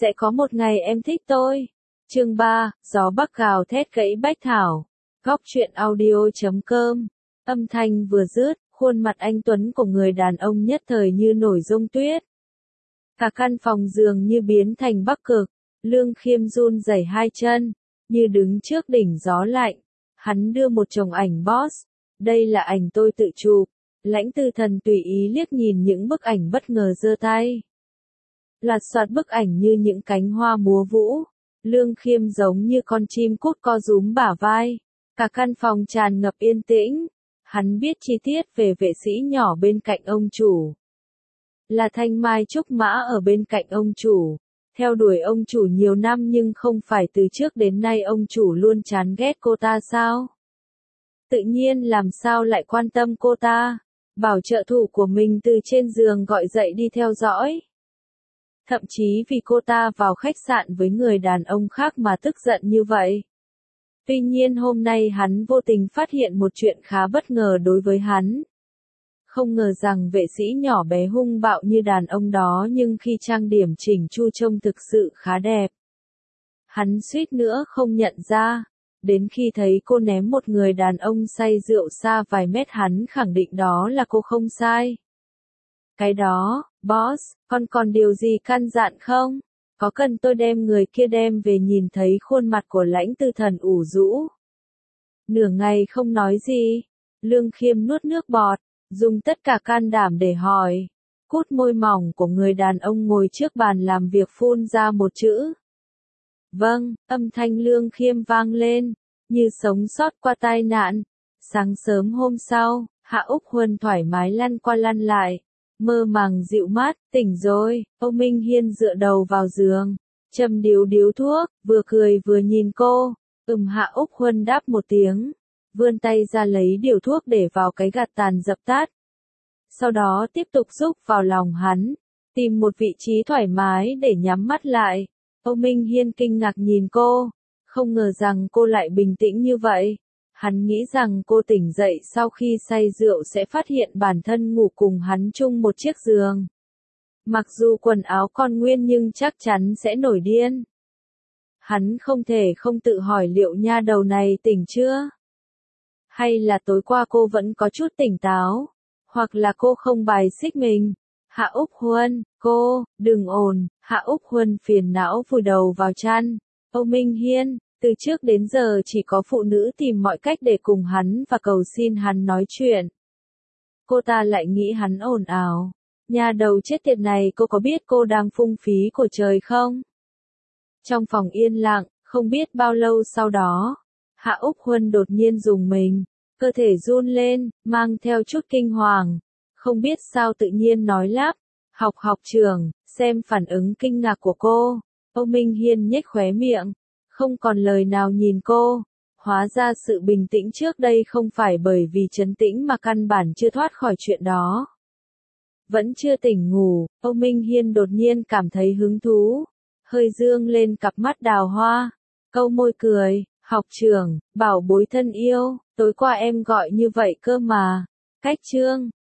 Sẽ có một ngày em thích tôi. Chương 3, gió bắc gào thét gãy bách thảo. Góc truyện audio.com. Âm thanh vừa dứt, khuôn mặt anh tuấn của người đàn ông nhất thời như nổi giông tuyết. Cả căn phòng dường như biến thành Bắc Cực. Lương Khiêm run rẩy hai chân, như đứng trước đỉnh gió lạnh. Hắn đưa một chồng ảnh boss. Đây là ảnh tôi tự chụp. Lãnh Tư Thần tùy ý liếc nhìn những bức ảnh bất ngờ giơ tay. Loạt soạt bức ảnh như những cánh hoa múa vũ. Lương Khiêm giống như con chim cút co rúm bả vai. Cả căn phòng tràn ngập yên tĩnh. Hắn biết chi tiết về vệ sĩ nhỏ bên cạnh ông chủ. Là Thanh Mai Trúc Mã ở bên cạnh ông chủ. Theo đuổi ông chủ nhiều năm nhưng không phải từ trước đến nay ông chủ luôn chán ghét cô ta sao? Tự nhiên làm sao lại quan tâm cô ta? Bảo trợ thủ của mình từ trên giường gọi dậy đi theo dõi. Thậm chí vì cô ta vào khách sạn với người đàn ông khác mà tức giận như vậy. Tuy nhiên hôm nay hắn vô tình phát hiện một chuyện khá bất ngờ đối với hắn. Không ngờ rằng vệ sĩ nhỏ bé hung bạo như đàn ông đó nhưng khi trang điểm chỉnh chu trông thực sự khá đẹp. Hắn suýt nữa không nhận ra. Đến khi thấy cô ném một người đàn ông say rượu xa vài mét hắn khẳng định đó là cô không sai. Cái đó, boss, con còn điều gì căn dặn không? Có cần tôi đem người kia đem về? Nhìn thấy khuôn mặt của Lãnh Tư Thần ủ rũ. Nửa ngày không nói gì. Lương Khiêm nuốt nước bọt, dùng tất cả can đảm để hỏi. Cút môi mỏng của người đàn ông ngồi trước bàn làm việc phun ra một chữ. Vâng, âm thanh Lương Khiêm vang lên, như sống sót qua tai nạn. Sáng sớm hôm sau, Hạ Úc Huân thoải mái lăn qua lăn lại, mơ màng dịu mát, tỉnh rồi. Âu Minh Hiên dựa đầu vào giường, châm điếu thuốc, vừa cười vừa nhìn cô. Hạ Úc Huân đáp một tiếng, vươn tay ra lấy điếu thuốc để vào cái gạt tàn dập tắt. Sau đó tiếp tục rúc vào lòng hắn, tìm một vị trí thoải mái để nhắm mắt lại. Âu Minh Hiên kinh ngạc nhìn cô, không ngờ rằng cô lại bình tĩnh như vậy. Hắn nghĩ rằng cô tỉnh dậy sau khi say rượu sẽ phát hiện bản thân ngủ cùng hắn chung một chiếc giường. Mặc dù quần áo còn nguyên nhưng chắc chắn sẽ nổi điên. Hắn không thể không tự hỏi liệu nha đầu này tỉnh chưa? Hay là tối qua cô vẫn có chút tỉnh táo? Hoặc là cô không bài xích mình? Hạ Úc Huân, cô, đừng ồn. Hạ Úc Huân phiền não vùi đầu vào chăn. Âu Minh Hiên, từ trước đến giờ chỉ có phụ nữ tìm mọi cách để cùng hắn và cầu xin hắn nói chuyện. Cô ta lại nghĩ hắn ồn ào. Nhà đầu chết tiệt này, cô có biết cô đang phung phí của trời không? Trong phòng yên lặng, không biết bao lâu sau đó, Hạ Úc Huân đột nhiên rùng mình, cơ thể run lên, mang theo chút kinh hoàng. Không biết sao tự nhiên nói lắp, học trưởng, xem phản ứng kinh ngạc của cô. Âu Minh Hiên nhếch khóe miệng, không còn lời nào nhìn cô. Hóa ra sự bình tĩnh trước đây không phải bởi vì trấn tĩnh mà căn bản chưa thoát khỏi chuyện đó. Vẫn chưa tỉnh ngủ, Âu Minh Hiên đột nhiên cảm thấy hứng thú, hơi dương lên cặp mắt đào hoa, câu môi cười, học trưởng, bảo bối thân yêu, tối qua em gọi như vậy cơ mà. Cách chương